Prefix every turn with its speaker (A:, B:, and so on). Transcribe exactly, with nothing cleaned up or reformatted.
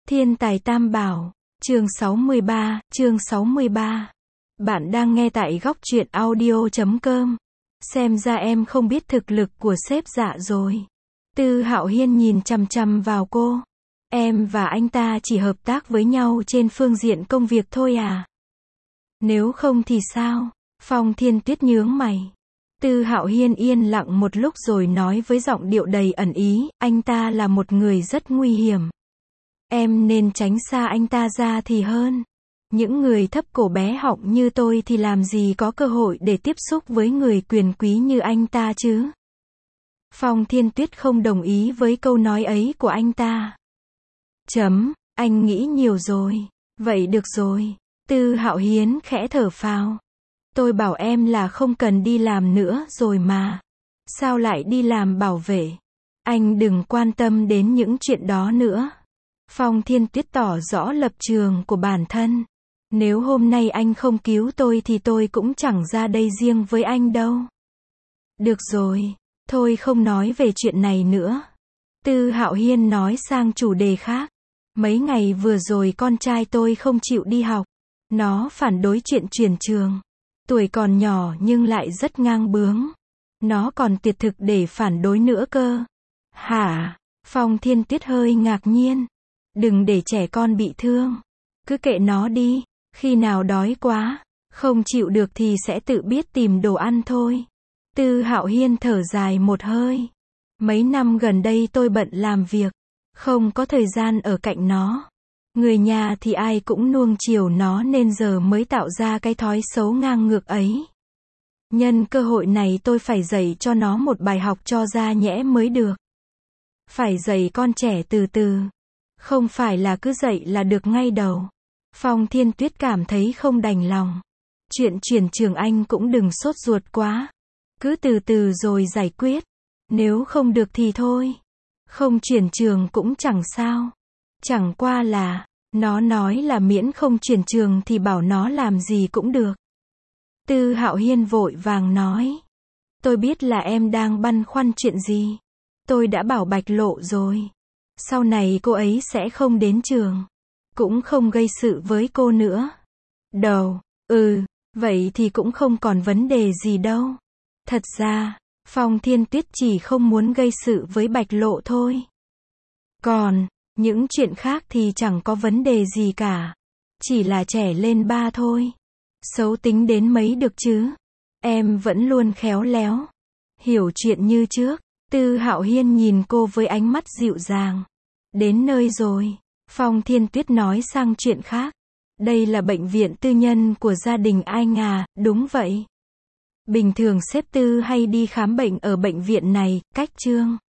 A: Thiên tài tam bảo, chương sáu mươi ba, chương sáu mươi ba. Bạn đang nghe tại góc truyện audio chấm com. Xem ra em không biết thực lực của sếp Dạ rồi. Tư Hạo Hiên nhìn chằm chằm vào cô. Em và anh ta chỉ hợp tác với nhau trên phương diện công việc thôi à? Nếu không thì sao? Phong Thiên Tuyết nhướng mày. Tư Hạo Hiên yên lặng một lúc rồi nói với giọng điệu đầy ẩn ý, anh ta là một người rất nguy hiểm. Em nên tránh xa anh ta ra thì hơn. Những người thấp cổ bé họng như tôi thì làm gì có cơ hội để tiếp xúc với người quyền quý như anh ta chứ? Phong Thiên Tuyết không đồng ý với câu nói ấy của anh ta. Chấm, anh nghĩ nhiều rồi. Vậy được rồi. Tư Hạo Hiên khẽ thở phào. Tôi bảo em là không cần đi làm nữa rồi mà. Sao lại đi làm bảo vệ? Anh đừng quan tâm đến những chuyện đó nữa. Phong Thiên Tuyết tỏ rõ lập trường của bản thân. Nếu hôm nay anh không cứu tôi thì tôi cũng chẳng ra đây riêng với anh đâu. Được rồi, thôi không nói về chuyện này nữa. Tư Hạo Hiên nói sang chủ đề khác. Mấy ngày vừa rồi con trai tôi không chịu đi học. Nó phản đối chuyện chuyển trường. Tuổi còn nhỏ nhưng lại rất ngang bướng. Nó còn tuyệt thực để phản đối nữa cơ. Hả? Phong Thiên Tuyết hơi ngạc nhiên. Đừng để trẻ con bị thương. Cứ kệ nó đi. Khi nào đói quá, không chịu được thì sẽ tự biết tìm đồ ăn thôi. Tư Hạo Hiên thở dài một hơi. Mấy năm gần đây tôi bận làm việc. Không có thời gian ở cạnh nó. Người nhà thì ai cũng nuông chiều nó nên giờ mới tạo ra cái thói xấu ngang ngược ấy. Nhân cơ hội này tôi phải dạy cho nó một bài học cho ra nhẽ mới được. Phải dạy con trẻ từ từ. Không phải là cứ dạy là được ngay đầu. Phong Thiên Tuyết cảm thấy không đành lòng. Chuyện chuyển trường anh cũng đừng sốt ruột quá. Cứ từ từ rồi giải quyết. Nếu không được thì thôi. Không chuyển trường cũng chẳng sao. Chẳng qua là, nó nói là miễn không chuyển trường thì bảo nó làm gì cũng được. Tư Hạo Hiên vội vàng nói. Tôi biết là em đang băn khoăn chuyện gì. Tôi đã bảo Bạch Lộ rồi. Sau này cô ấy sẽ không đến trường. Cũng không gây sự với cô nữa. Đầu, ừ, vậy thì cũng không còn vấn đề gì đâu. Thật ra, Phong Thiên Tuyết chỉ không muốn gây sự với Bạch Lộ thôi. Còn, những chuyện khác thì chẳng có vấn đề gì cả. Chỉ là trẻ lên ba thôi. Xấu tính đến mấy được chứ. Em vẫn luôn khéo léo. Hiểu chuyện như trước. Tư Hạo Hiên nhìn cô với ánh mắt dịu dàng. Đến nơi rồi. Phong Thiên Tuyết nói sang chuyện khác. Đây là bệnh viện tư nhân của gia đình anh à, đúng vậy. Bình thường sếp Tư hay đi khám bệnh ở bệnh viện này, cách Trương